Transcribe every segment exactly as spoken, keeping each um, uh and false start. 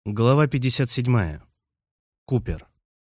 Глава пятьдесят семь. Купер.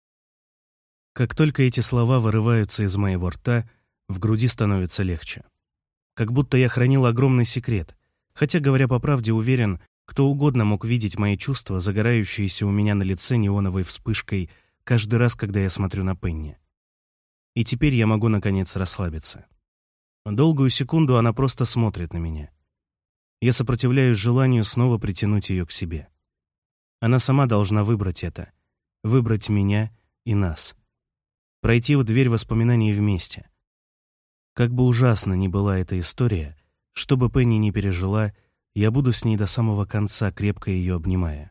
Как только эти слова вырываются из моего рта, в груди становится легче. Как будто я хранил огромный секрет, хотя, говоря по правде, уверен, кто угодно мог видеть мои чувства, загорающиеся у меня на лице неоновой вспышкой каждый раз, когда я смотрю на Пенни. И теперь я могу, наконец, расслабиться. Долгую секунду она просто смотрит на меня. Я сопротивляюсь желанию снова притянуть ее к себе. Она сама должна выбрать это. Выбрать меня и нас. Пройти в дверь воспоминаний вместе. Как бы ужасно ни была эта история, что бы Пенни ни пережила, я буду с ней до самого конца, крепко ее обнимая.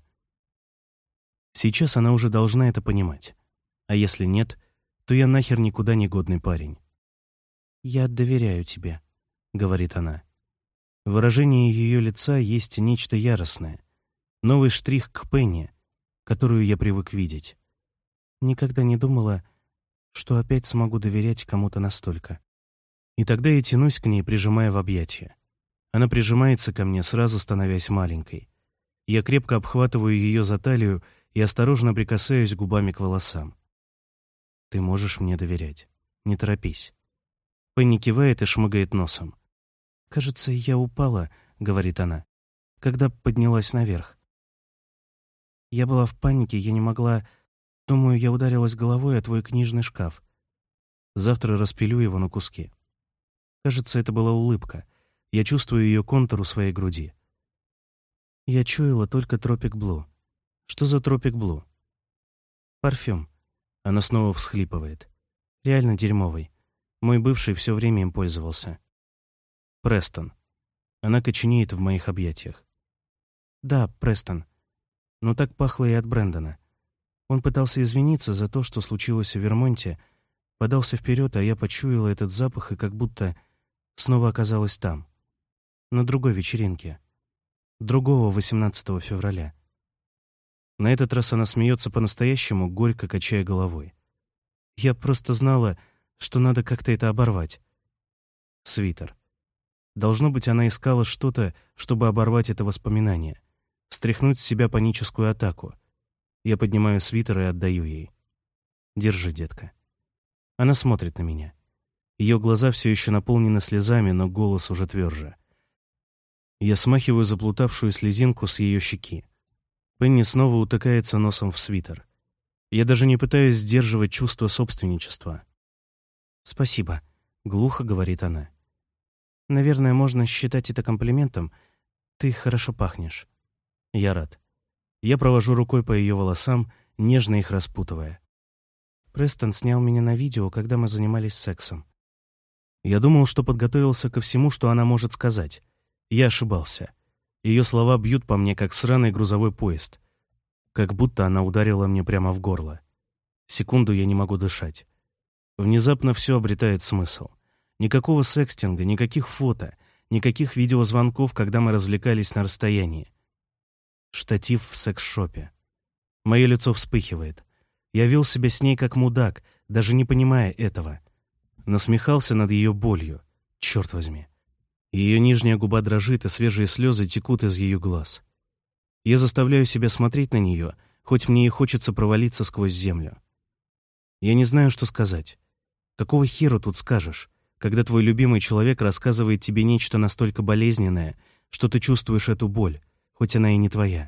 Сейчас она уже должна это понимать. А если нет, то я нахер никуда не годный парень. «Я доверяю тебе», — говорит она. В выражении ее лица есть нечто яростное. Новый штрих к Пенни, которую я привык видеть. Никогда не думала, что опять смогу доверять кому-то настолько. И тогда я тянусь к ней, прижимая в объятия. Она прижимается ко мне, сразу становясь маленькой. Я крепко обхватываю ее за талию и осторожно прикасаюсь губами к волосам. «Ты можешь мне доверять. Не торопись». Пенни кивает и шмыгает носом. «Кажется, я упала», — говорит она, — «когда поднялась наверх. Я была в панике, я не могла... Думаю, я ударилась головой о твой книжный шкаф. Завтра распилю его на куски». Кажется, это была улыбка. Я чувствую ее контур у своей груди. Я чуяла только Тропик Блу. Что за Тропик Блу? Парфюм. Она снова всхлипывает. Реально дерьмовый. Мой бывший все время им пользовался. Престон. Она коченеет в моих объятиях. Да, Престон. Но так пахло и от Брэндона. Он пытался извиниться за то, что случилось в Вермонте, подался вперед, а я почуяла этот запах и как будто снова оказалась там, на другой вечеринке, другого восемнадцатого февраля. На этот раз она смеется по-настоящему, горько качая головой. Я просто знала, что надо как-то это оборвать. Свитер. Должно быть, она искала что-то, чтобы оборвать это воспоминание. Стряхнуть с себя паническую атаку. Я поднимаю свитер и отдаю ей. «Держи, детка». Она смотрит на меня. Ее глаза все еще наполнены слезами, но голос уже тверже. Я смахиваю заплутавшую слезинку с ее щеки. Пенни снова утыкается носом в свитер. Я даже не пытаюсь сдерживать чувство собственничества. «Спасибо», — глухо говорит она. «Наверное, можно считать это комплиментом. Ты хорошо пахнешь». Я рад. Я провожу рукой по ее волосам, нежно их распутывая. Престон снял меня на видео, когда мы занимались сексом. Я думал, что подготовился ко всему, что она может сказать. Я ошибался. Ее слова бьют по мне, как сраный грузовой поезд. Как будто она ударила мне прямо в горло. Секунду я не могу дышать. Внезапно все обретает смысл. Никакого секстинга, никаких фото, никаких видеозвонков, когда мы развлекались на расстоянии. Штатив в секс-шопе. Мое лицо вспыхивает. Я вел себя с ней как мудак, даже не понимая этого. Насмехался над ее болью. Черт возьми. Ее нижняя губа дрожит, и свежие слезы текут из ее глаз. Я заставляю себя смотреть на нее, хоть мне и хочется провалиться сквозь землю. Я не знаю, что сказать. Какого хера тут скажешь, когда твой любимый человек рассказывает тебе нечто настолько болезненное, что ты чувствуешь эту боль, хоть она и не твоя.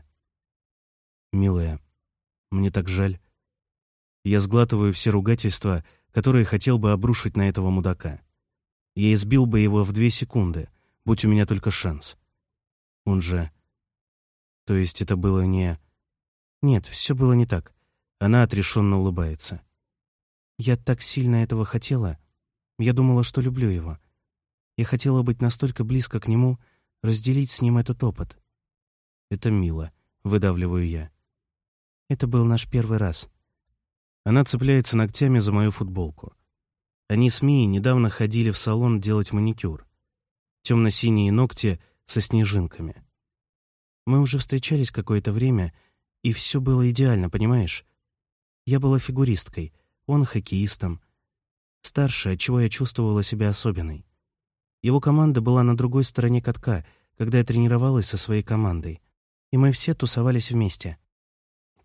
Милая, мне так жаль. Я сглатываю все ругательства, которые хотел бы обрушить на этого мудака. Я избил бы его в две секунды, будь у меня только шанс. Он же... То есть это было не... Нет, все было не так. Она отрешенно улыбается. Я так сильно этого хотела. Я думала, что люблю его. Я хотела быть настолько близко к нему, разделить с ним этот опыт. Это мило, выдавливаю я. Это был наш первый раз. Она цепляется ногтями за мою футболку. Они с Мией недавно ходили в салон делать маникюр. Темно-синие ногти со снежинками. Мы уже встречались какое-то время, и все было идеально, понимаешь? Я была фигуристкой, он хоккеистом. Старше, отчего я чувствовала себя особенной. Его команда была на другой стороне катка, когда я тренировалась со своей командой. И мы все тусовались вместе.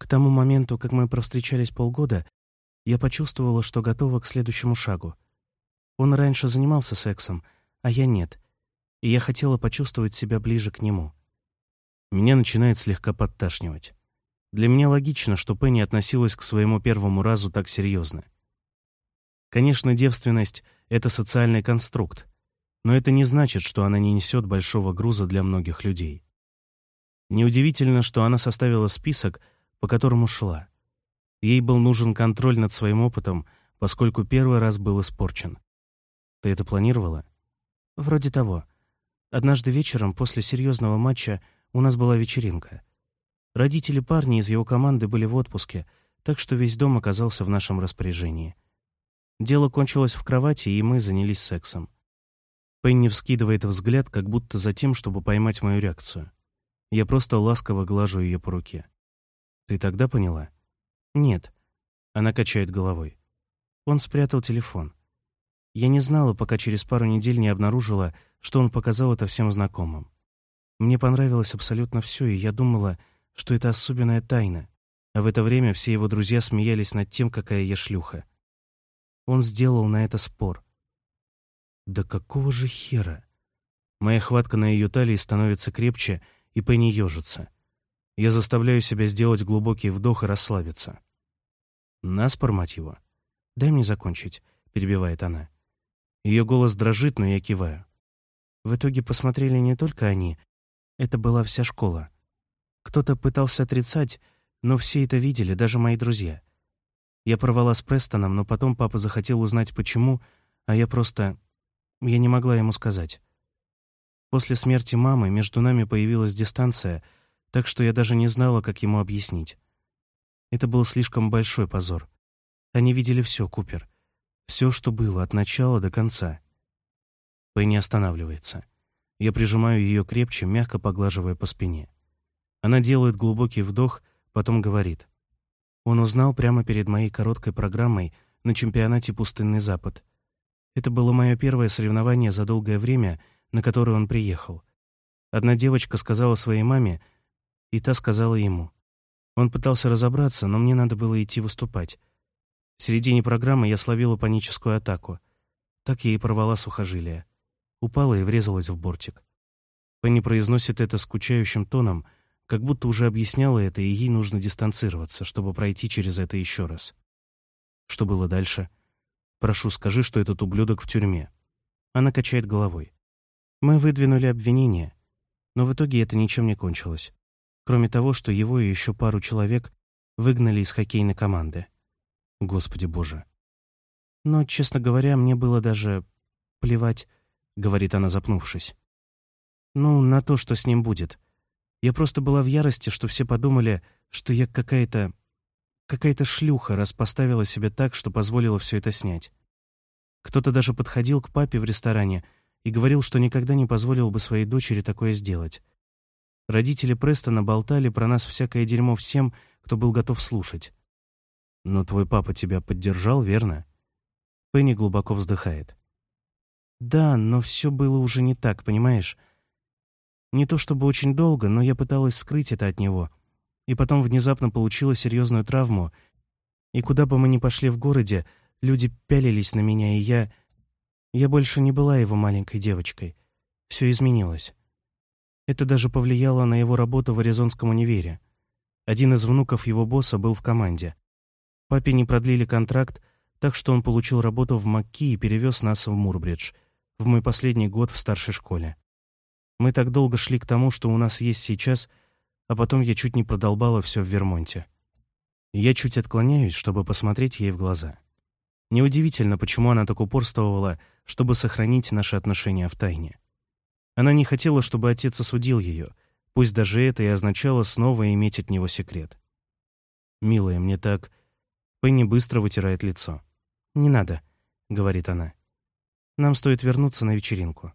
К тому моменту, как мы провстречались полгода, я почувствовала, что готова к следующему шагу. Он раньше занимался сексом, а я нет, и я хотела почувствовать себя ближе к нему. Меня начинает слегка подташнивать. Для меня логично, что Пенни относилась к своему первому разу так серьезно. Конечно, девственность — это социальный конструкт, но это не значит, что она не несет большого груза для многих людей. Неудивительно, что она составила список, по которому шла. Ей был нужен контроль над своим опытом, поскольку первый раз был испорчен. Ты это планировала? Вроде того. Однажды вечером после серьезного матча у нас была вечеринка. Родители парня из его команды были в отпуске, так что весь дом оказался в нашем распоряжении. Дело кончилось в кровати, и мы занялись сексом. Пенни вскидывает взгляд, как будто за тем, чтобы поймать мою реакцию. Я просто ласково глажу ее по руке. Ты тогда поняла? Нет. Она качает головой. Он спрятал телефон. Я не знала, пока через пару недель не обнаружила, что он показал это всем знакомым. Мне понравилось абсолютно все, и я думала, что это особенная тайна. А в это время все его друзья смеялись над тем, какая я шлюха. Он сделал на это спор. Да какого же хера? Моя хватка на ее талии становится крепче, и Пенни ежится. Я заставляю себя сделать глубокий вдох и расслабиться. Наспор, мать его. Дай мне закончить, перебивает она. Ее голос дрожит, но я киваю. В итоге посмотрели не только они, это была вся школа. Кто-то пытался отрицать, но все это видели, даже мои друзья. Я порвала с Престоном, но потом папа захотел узнать, почему, а я просто... Я не могла ему сказать. После смерти мамы между нами появилась дистанция, так что я даже не знала, как ему объяснить. Это был слишком большой позор. Они видели все, Купер. Все, что было, от начала до конца. Пенни останавливается. Я прижимаю ее крепче, мягко поглаживая по спине. Она делает глубокий вдох, потом говорит. Он узнал прямо перед моей короткой программой на чемпионате «Пустынный Запад». Это было мое первое соревнование за долгое время, на которое он приехал. Одна девочка сказала своей маме, и та сказала ему. Он пытался разобраться, но мне надо было идти выступать. В середине программы я словила паническую атаку. Так я и порвала сухожилие. Упала и врезалась в бортик. Пенни произносит это скучающим тоном, как будто уже объясняла это, и ей нужно дистанцироваться, чтобы пройти через это еще раз. Что было дальше? Прошу, скажи, что этот ублюдок в тюрьме. Она качает головой. Мы выдвинули обвинение, но в итоге это ничем не кончилось. Кроме того, что его и еще пару человек выгнали из хоккейной команды. Господи Боже. Но, честно говоря, мне было даже плевать, говорит она, запнувшись. Ну, на то, что с ним будет. Я просто была в ярости, что все подумали, что я какая-то... какая-то шлюха, раз поставила себя так, что позволила все это снять. Кто-то даже подходил к папе в ресторане и говорил, что никогда не позволил бы своей дочери такое сделать. Родители Престона болтали про нас всякое дерьмо всем, кто был готов слушать. Но твой папа тебя поддержал, верно? Пенни глубоко вздыхает. Да, но все было уже не так, понимаешь? Не то чтобы очень долго, но я пыталась скрыть это от него. И потом внезапно получила серьезную травму. И куда бы мы ни пошли в городе, люди пялились на меня, и я... Я больше не была его маленькой девочкой. Все изменилось. Это даже повлияло на его работу в Аризонском универе. Один из внуков его босса был в команде. Папе не продлили контракт, так что он получил работу в МакКи и перевез нас в Мурбридж, в мой последний год в старшей школе. Мы так долго шли к тому, что у нас есть сейчас, а потом я чуть не продолбала все в Вермонте. Я чуть отклоняюсь, чтобы посмотреть ей в глаза. Неудивительно, почему она так упорствовала, чтобы сохранить наши отношения в тайне. Она не хотела, чтобы отец осудил ее, пусть даже это и означало снова иметь от него секрет. «Милая, мне так...» Пенни быстро вытирает лицо. «Не надо», — говорит она. «Нам стоит вернуться на вечеринку.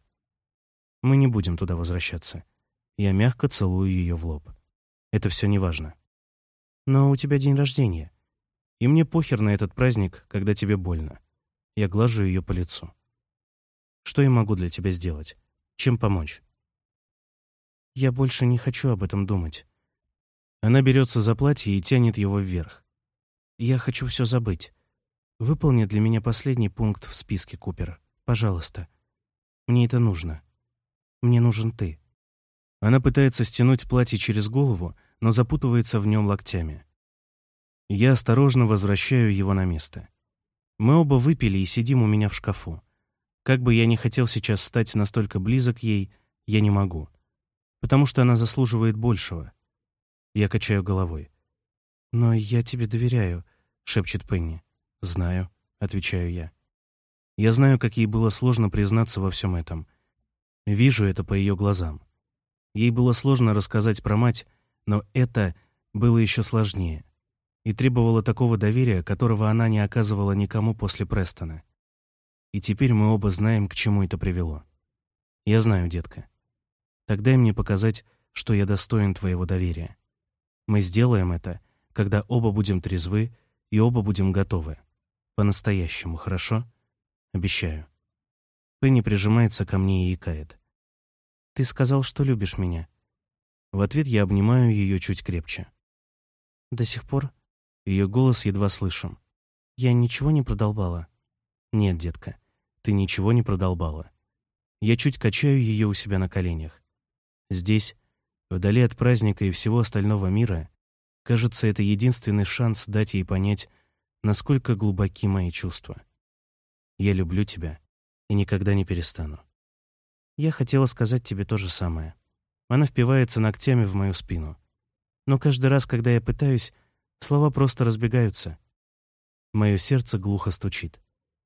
Мы не будем туда возвращаться». Я мягко целую ее в лоб. «Это все неважно. Но у тебя день рождения. И мне похер на этот праздник, когда тебе больно». Я глажу ее по лицу. «Что я могу для тебя сделать? Чем помочь?» «Я больше не хочу об этом думать. Она берется за платье и тянет его вверх. «Я хочу все забыть. Выполни для меня последний пункт в списке, Купер. Пожалуйста. Мне это нужно. Мне нужен ты». Она пытается стянуть платье через голову, но запутывается в нем локтями. Я осторожно возвращаю его на место. Мы оба выпили и сидим у меня в шкафу. Как бы я ни хотел сейчас стать настолько близок ей, я не могу. Потому что она заслуживает большего. Я качаю головой. «Но я тебе доверяю», — шепчет Пенни. «Знаю», — отвечаю я. Я знаю, как ей было сложно признаться во всем этом. Вижу это по ее глазам. Ей было сложно рассказать про мать, но это было еще сложнее. И требовало такого доверия, которого она не оказывала никому после Престона. И теперь мы оба знаем, к чему это привело. Я знаю, детка. Так дай мне показать, что я достоин твоего доверия. Мы сделаем это, когда оба будем трезвы и оба будем готовы. По-настоящему, хорошо? Обещаю. Пенни прижимается ко мне и икает. «Ты сказал, что любишь меня». В ответ я обнимаю ее чуть крепче. «До сих пор?» Ее голос едва слышим. «Я ничего не продолбала?» «Нет, детка, ты ничего не продолбала». Я чуть качаю ее у себя на коленях. Здесь, вдали от праздника и всего остального мира, кажется, это единственный шанс дать ей понять, насколько глубоки мои чувства. Я люблю тебя и никогда не перестану. Я хотела сказать тебе то же самое. Она впивается ногтями в мою спину. Но каждый раз, когда я пытаюсь, слова просто разбегаются. Мое сердце глухо стучит.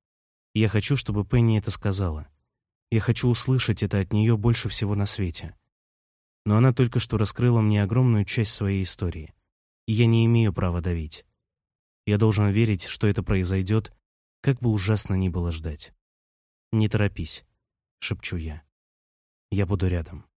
Я хочу, чтобы Пенни это сказала. Я хочу услышать это от нее больше всего на свете. Но она только что раскрыла мне огромную часть своей истории, и я не имею права давить. Я должен верить, что это произойдет, как бы ужасно ни было ждать. «Не торопись», — шепчу я. «Я буду рядом».